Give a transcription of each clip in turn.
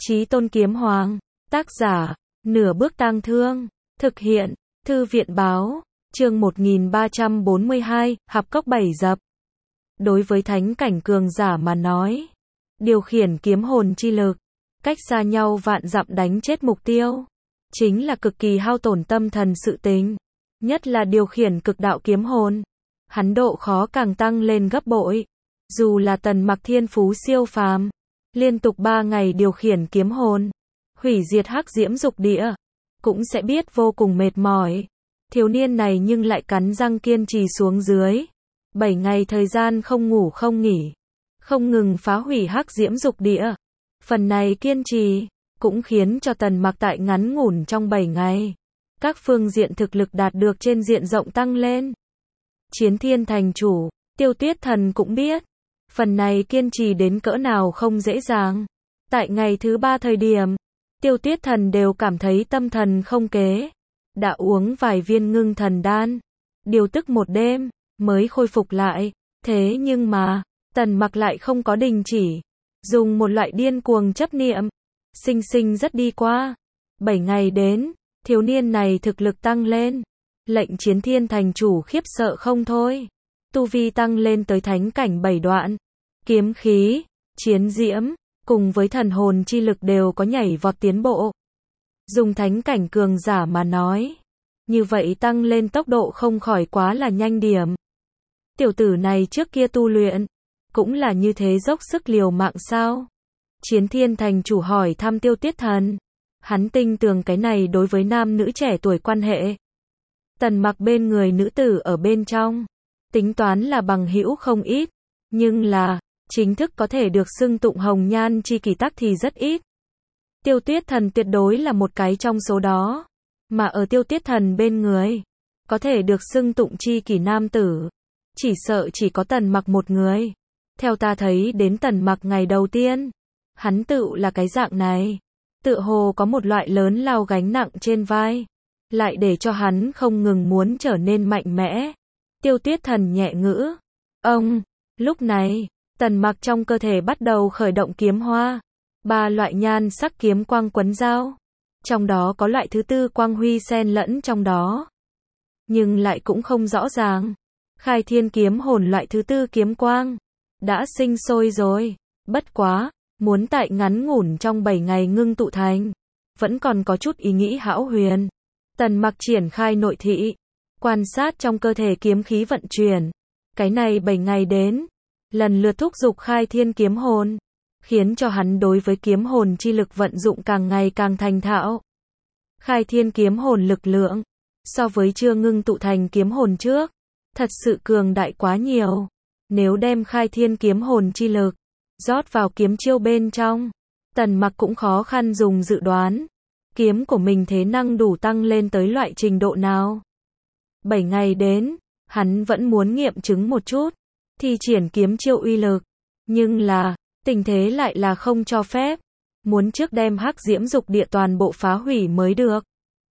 Chí Tôn Kiếm Hoàng, tác giả, Nửa Bước Tang Thương, thực hiện, Thư viện báo, chương 1342, Hạp Cốc 7 dập. Đối với thánh cảnh cường giả mà nói, điều khiển kiếm hồn chi lực, cách xa nhau vạn dặm đánh chết mục tiêu, chính là cực kỳ hao tổn tâm thần sự tình, nhất là điều khiển cực đạo kiếm hồn. Hắn độ khó càng tăng lên gấp bội. Dù là Tần Mặc thiên phú siêu phàm, liên tục 3 ngày điều khiển kiếm hồn, hủy diệt hắc diễm dục địa, cũng sẽ biết vô cùng mệt mỏi. Thiếu niên này nhưng lại cắn răng kiên trì xuống dưới. 7 ngày thời gian không ngủ không nghỉ, không ngừng phá hủy hắc diễm dục địa. Phần này kiên trì, cũng khiến cho Tần Mặc tại ngắn ngủn trong 7 ngày, các phương diện thực lực đạt được trên diện rộng tăng lên. Chiến Thiên thành chủ, Tiêu Tuyết Thần cũng biết, phần này kiên trì đến cỡ nào không dễ dàng. Tại ngày thứ 3 thời điểm, Tiêu Tuyết Thần đều cảm thấy tâm thần không kế. Đã uống vài viên ngưng thần đan, điều tức một đêm, mới khôi phục lại. Thế nhưng mà, Tần Mặc lại không có đình chỉ. Dùng một loại điên cuồng chấp niệm, sinh sinh rất đi qua. 7 ngày đến, thiếu niên này thực lực tăng lên. Lệnh Chiến Thiên thành chủ khiếp sợ không thôi. Tu vi tăng lên tới thánh cảnh 7 đoạn. Kiếm khí, chiến diễm, cùng với thần hồn chi lực đều có nhảy vọt tiến bộ. Dùng thánh cảnh cường giả mà nói, như vậy tăng lên tốc độ không khỏi quá là nhanh điểm. Tiểu tử này trước kia tu luyện, cũng là như thế dốc sức liều mạng sao? Chiến Thiên thành chủ hỏi thăm Tiêu Tuyết Thần. Hắn tin tưởng cái này đối với nam nữ trẻ tuổi quan hệ. Tần Mặc bên người nữ tử ở bên trong, tính toán là bằng hữu không ít, nhưng là, chính thức có thể được xưng tụng hồng nhan chi kỷ tắc thì rất ít. Tiêu Tuyết Thần tuyệt đối là một cái trong số đó, mà ở Tiêu Tuyết Thần bên người, có thể được xưng tụng chi kỷ nam tử, chỉ sợ chỉ có Tần Mặc một người. Theo ta thấy đến Tần Mặc ngày đầu tiên, hắn tự là cái dạng này, tựa hồ có một loại lớn lao gánh nặng trên vai, lại để cho hắn không ngừng muốn trở nên mạnh mẽ. Tiêu Tuyết Thần nhẹ ngữ. Ông, lúc này, Tần Mặc trong cơ thể bắt đầu khởi động kiếm hoa. 3 loại nhan sắc kiếm quang quấn giao. Trong đó có loại thứ tư quang huy xen lẫn trong đó. Nhưng lại cũng không rõ ràng. Khai Thiên kiếm hồn loại thứ tư kiếm quang đã sinh sôi rồi. Bất quá, muốn tại ngắn ngủn trong 7 ngày ngưng tụ thành, vẫn còn có chút ý nghĩ hão huyền. Tần Mặc triển khai nội thị, quan sát trong cơ thể kiếm khí vận chuyển. Cái này 7 ngày đến, lần lượt thúc giục Khai Thiên kiếm hồn, khiến cho hắn đối với kiếm hồn chi lực vận dụng càng ngày càng thành thạo. Khai Thiên kiếm hồn lực lượng, so với chưa ngưng tụ thành kiếm hồn trước, thật sự cường đại quá nhiều. Nếu đem Khai Thiên kiếm hồn chi lực rót vào kiếm chiêu bên trong, Tần Mặc cũng khó khăn dùng dự đoán. Kiếm của mình thế năng đủ tăng lên tới loại trình độ nào. 7 ngày đến, hắn vẫn muốn nghiệm chứng một chút, thi triển kiếm chiêu uy lực. Nhưng là, tình thế lại là không cho phép. Muốn trước đem hắc diễm dục địa toàn bộ phá hủy mới được.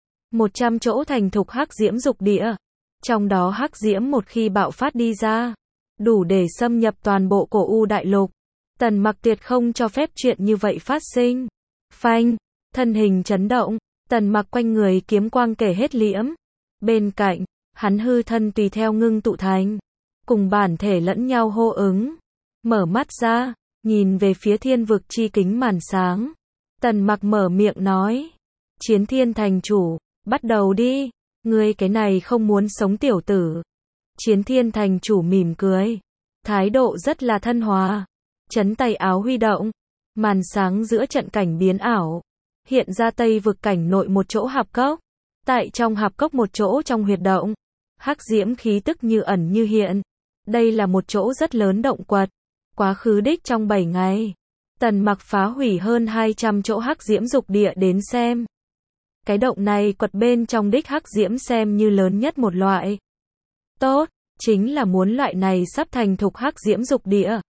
100 chỗ thành thục hắc diễm dục địa. Trong đó hắc diễm một khi bạo phát đi ra, đủ để xâm nhập toàn bộ cổ u đại lục. Tần Mặc tuyệt không cho phép chuyện như vậy phát sinh. Phanh, thân hình chấn động, Tần Mặc quanh người kiếm quang kể hết liễm. Bên cạnh, hắn hư thân tùy theo ngưng tụ thành, cùng bản thể lẫn nhau hô ứng. Mở mắt ra, nhìn về phía thiên vực chi kính màn sáng. Tần Mặc mở miệng nói. Chiến Thiên thành chủ, bắt đầu đi. Ngươi cái này không muốn sống tiểu tử. Chiến Thiên thành chủ mỉm cười, thái độ rất là thân hòa. Chấn tay áo huy động, màn sáng giữa trận cảnh biến ảo, hiện ra Tây vực cảnh nội một chỗ hạp cốc. Tại trong hạp cốc một chỗ trong huyệt động, hắc diễm khí tức như ẩn như hiện. Đây là một chỗ rất lớn động quật. Quá khứ đích trong 7 ngày, Tần Mặc phá hủy hơn 200 chỗ hắc diễm dục địa đến xem. Cái động này quật bên trong đích hắc diễm xem như lớn nhất một loại. Tốt, chính là muốn loại này sắp thành thục hắc diễm dục địa.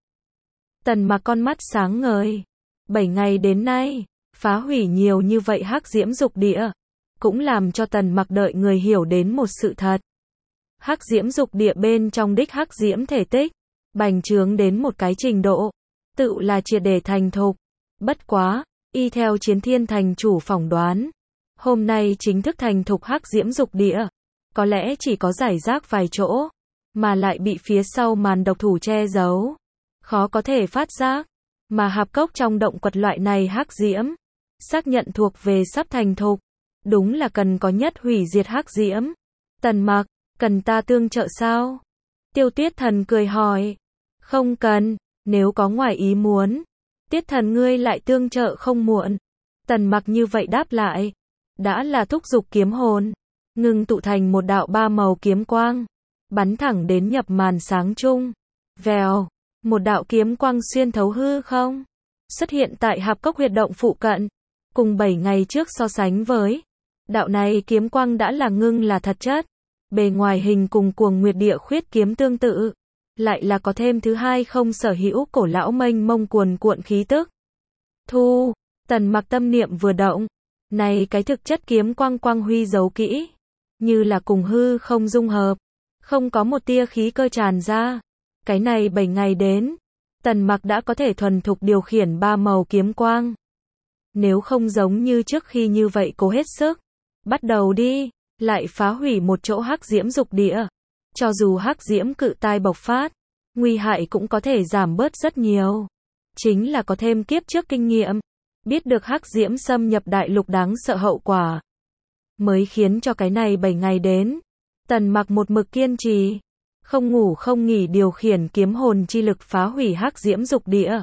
Tần Mặc con mắt sáng ngời. 7 ngày đến nay, phá hủy nhiều như vậy hắc diễm dục địa, cũng làm cho Tần Mặc đợi người hiểu đến một sự thật. Hắc diễm dục địa bên trong đích hắc diễm thể tích, bành trướng đến một cái trình độ, tự là triệt để thành thục. Bất quá, Y theo Chiến Thiên thành chủ phỏng đoán, hôm nay chính thức thành thục hắc diễm dục địa. Có lẽ chỉ có rải rác vài chỗ, mà lại bị phía sau màn độc thủ che giấu. Khó có thể phát giác, mà hạp cốc trong động quật loại này hắc diễm, xác nhận thuộc về sắp thành thục. Đúng là cần có nhất hủy diệt hắc diễm. Tần Mặc, cần ta tương trợ sao? Tiêu Tiết Thần cười hỏi. Không cần, nếu có ngoài ý muốn, Tiết Thần ngươi lại tương trợ không muộn. Tần Mặc như vậy đáp lại. Đã là thúc dục kiếm hồn, ngưng tụ thành một đạo ba màu kiếm quang, bắn thẳng đến nhập màn sáng chung. Vèo, một đạo kiếm quang xuyên thấu hư không, xuất hiện tại hạp cốc huyệt động phụ cận. Cùng 7 ngày trước so sánh với, đạo này kiếm quang đã là ngưng là thật chất. Bề ngoài hình cùng Cuồng Nguyệt Địa Khuyết kiếm tương tự, lại là có thêm thứ hai không sở hữu cổ lão mênh mông cuồn cuộn khí tức. Thu, Tần Mặc tâm niệm vừa động, này cái thực chất kiếm quang quang huy giấu kỹ, như là cùng hư không dung hợp, không có một tia khí cơ tràn ra. Cái này 7 ngày đến, Tần Mặc đã có thể thuần thục điều khiển ba màu kiếm quang. Nếu không giống như trước khi như vậy cố hết sức, bắt đầu đi, lại phá hủy một chỗ hắc diễm dục địa. Cho dù hắc diễm cự tai bộc phát, nguy hại cũng có thể giảm bớt rất nhiều. Chính là có thêm kiếp trước kinh nghiệm, biết được hắc diễm xâm nhập đại lục đáng sợ hậu quả, mới khiến cho cái này 7 ngày đến, Tần Mặc một mực kiên trì, không ngủ không nghỉ điều khiển kiếm hồn chi lực phá hủy hắc diễm dục địa.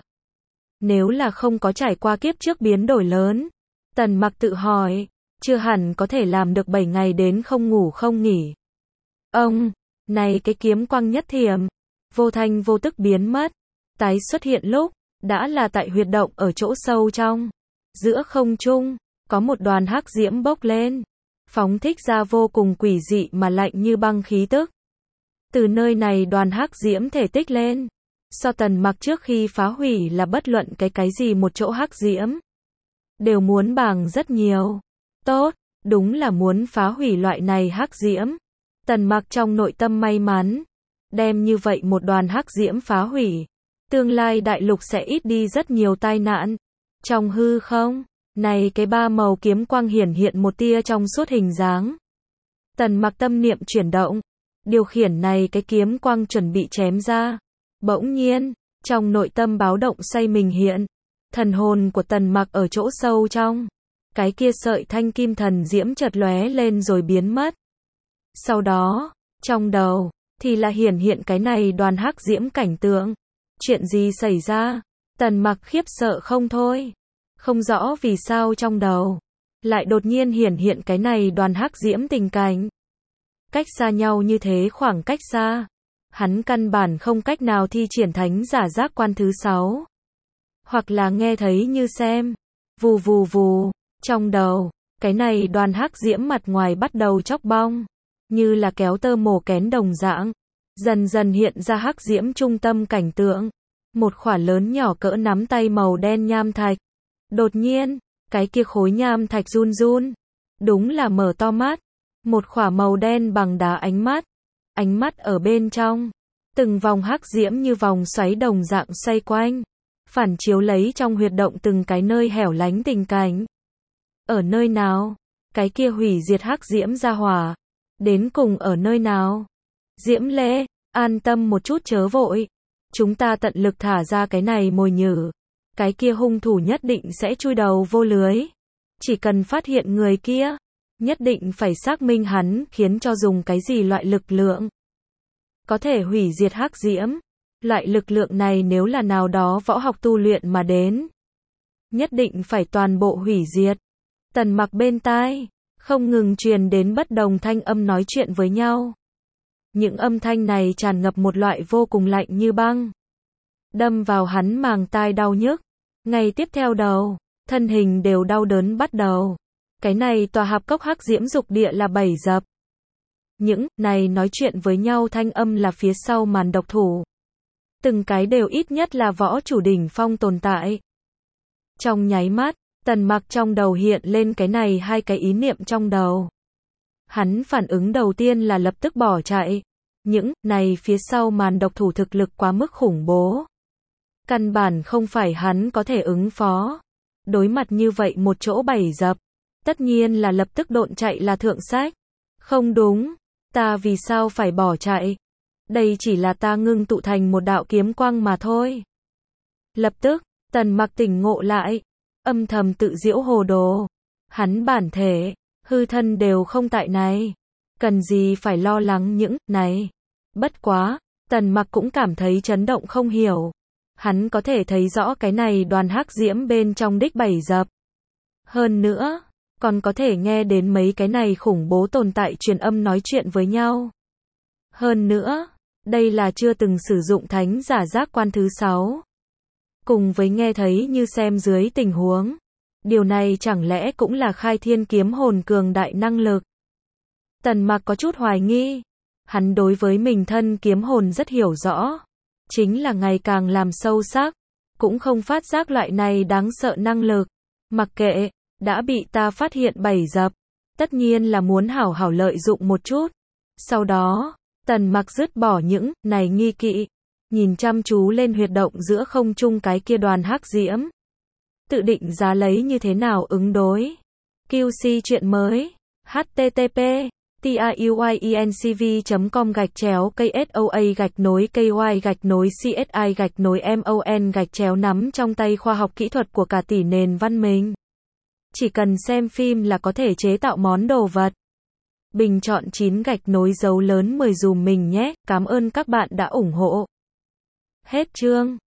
Nếu là không có trải qua kiếp trước biến đổi lớn, Tần Mặc tự hỏi, chưa hẳn có thể làm được 7 ngày đến không ngủ không nghỉ. Ông, này cái kiếm quang nhất thiểm, vô thanh vô tức biến mất, tái xuất hiện lúc, đã là tại huyệt động ở chỗ sâu trong. Giữa không trung, có một đoàn hắc diễm bốc lên, phóng thích ra vô cùng quỷ dị mà lạnh như băng khí tức. Từ nơi này đoàn hắc diễm thể tích lên, so Tần Mặc trước khi phá hủy là bất luận cái gì một chỗ hắc diễm, đều muốn bằng rất nhiều. Tốt, đúng là muốn phá hủy loại này hắc diễm. Tần Mặc trong nội tâm may mắn, đem như vậy một đoàn hắc diễm phá hủy, tương lai đại lục sẽ ít đi rất nhiều tai nạn. Trong hư không, này cái ba màu kiếm quang hiển hiện một tia trong suốt hình dáng. Tần Mặc tâm niệm chuyển động, điều khiển này cái kiếm quang chuẩn bị chém ra. Bỗng nhiên, trong nội tâm báo động xoay mình hiện, thần hồn của Tần Mặc ở chỗ sâu trong, cái kia sợi thanh kim thần diễm chợt lóe lên rồi biến mất. Sau đó, trong đầu thì là hiển hiện cái này đoàn hắc diễm cảnh tượng. Chuyện gì xảy ra? Tần Mặc khiếp sợ không thôi, không rõ vì sao trong đầu lại đột nhiên hiển hiện cái này đoàn hắc diễm tình cảnh. Cách xa nhau như thế khoảng cách xa, hắn căn bản không cách nào thi triển thánh giả giác quan thứ 6, hoặc là nghe thấy như xem. Vù vù vù, trong đầu, cái này đoàn hắc diễm mặt ngoài bắt đầu chóc bong, như là kéo tơ mổ kén đồng dạng, dần dần hiện ra hắc diễm trung tâm cảnh tượng, một khỏa lớn nhỏ cỡ nắm tay màu đen nham thạch. Đột nhiên, cái kia khối nham thạch run run, đúng là mở to mắt, một khỏa màu đen bằng đá ánh mắt ở bên trong, từng vòng hắc diễm như vòng xoáy đồng dạng xoay quanh, phản chiếu lấy trong huyệt động từng cái nơi hẻo lánh tình cảnh. Ở nơi nào? Cái kia hủy diệt hắc diễm ra hỏa, đến cùng ở nơi nào? Diễm Lễ, an tâm một chút chớ vội, chúng ta tận lực thả ra cái này mồi nhử, cái kia hung thủ nhất định sẽ chui đầu vô lưới. Chỉ cần phát hiện người kia, nhất định phải xác minh hắn khiến cho dùng cái gì loại lực lượng có thể hủy diệt hắc diễm. Loại lực lượng này nếu là nào đó võ học tu luyện mà đến, nhất định phải toàn bộ hủy diệt. Tần Mặc bên tai không ngừng truyền đến bất đồng thanh âm nói chuyện với nhau. Những âm thanh này tràn ngập một loại vô cùng lạnh như băng, đâm vào hắn màng tai đau nhức. Ngay tiếp theo đầu, thân hình đều đau đớn bắt đầu. Cái này tòa hạp cốc hắc diễm dục địa là 7 dập. Những này nói chuyện với nhau thanh âm là phía sau màn độc thủ. Từng cái đều ít nhất là võ chủ đỉnh phong tồn tại. Trong nháy mắt, Tần Mặc trong đầu hiện lên cái này hai cái ý niệm trong đầu. Hắn phản ứng đầu tiên là lập tức bỏ chạy. Những này phía sau màn độc thủ thực lực quá mức khủng bố, căn bản không phải hắn có thể ứng phó. Đối mặt như vậy một chỗ bẫy dập, tất nhiên là lập tức độn chạy là thượng sách. Không đúng, ta vì sao phải bỏ chạy? Đây chỉ là ta ngưng tụ thành một đạo kiếm quang mà thôi. Lập tức, Tần Mặc tỉnh ngộ lại, âm thầm tự giễu hồ đồ. Hắn bản thể, hư thân đều không tại này. Cần gì phải lo lắng những này. Bất quá, Tần Mặc cũng cảm thấy chấn động không hiểu. Hắn có thể thấy rõ cái này đoàn hắc diễm bên trong đích bẫy dập. Hơn nữa, còn có thể nghe đến mấy cái này khủng bố tồn tại truyền âm nói chuyện với nhau. Hơn nữa, đây là chưa từng sử dụng thánh giả giác quan thứ 6. Cùng với nghe thấy như xem dưới tình huống. Điều này chẳng lẽ cũng là khai thiên kiếm hồn cường đại năng lực. Tần Mặc có chút hoài nghi. Hắn đối với mình thân kiếm hồn rất hiểu rõ. Chính là ngày càng làm sâu sắc. Cũng không phát giác loại này đáng sợ năng lực. Mặc kệ, đã bị ta phát hiện bẫy dập. Tất nhiên là muốn hảo hảo lợi dụng một chút. Sau đó, Tần Mặc dứt bỏ những này nghi kỵ. Nhìn chăm chú lên huyệt động giữa không trung cái kia đoàn hắc diễm. Tự định giá lấy như thế nào ứng đối. QC chuyện mới. http tiuyencv.com/KSOA-KY-CSI-MON-nắm trong tay khoa học kỹ thuật của cả tỷ nền văn minh. Chỉ cần xem phim là có thể chế tạo món đồ vật. Bình chọn 9 dấu lớn 10 dùm mình nhé. Cảm ơn các bạn đã ủng hộ. Hết chương.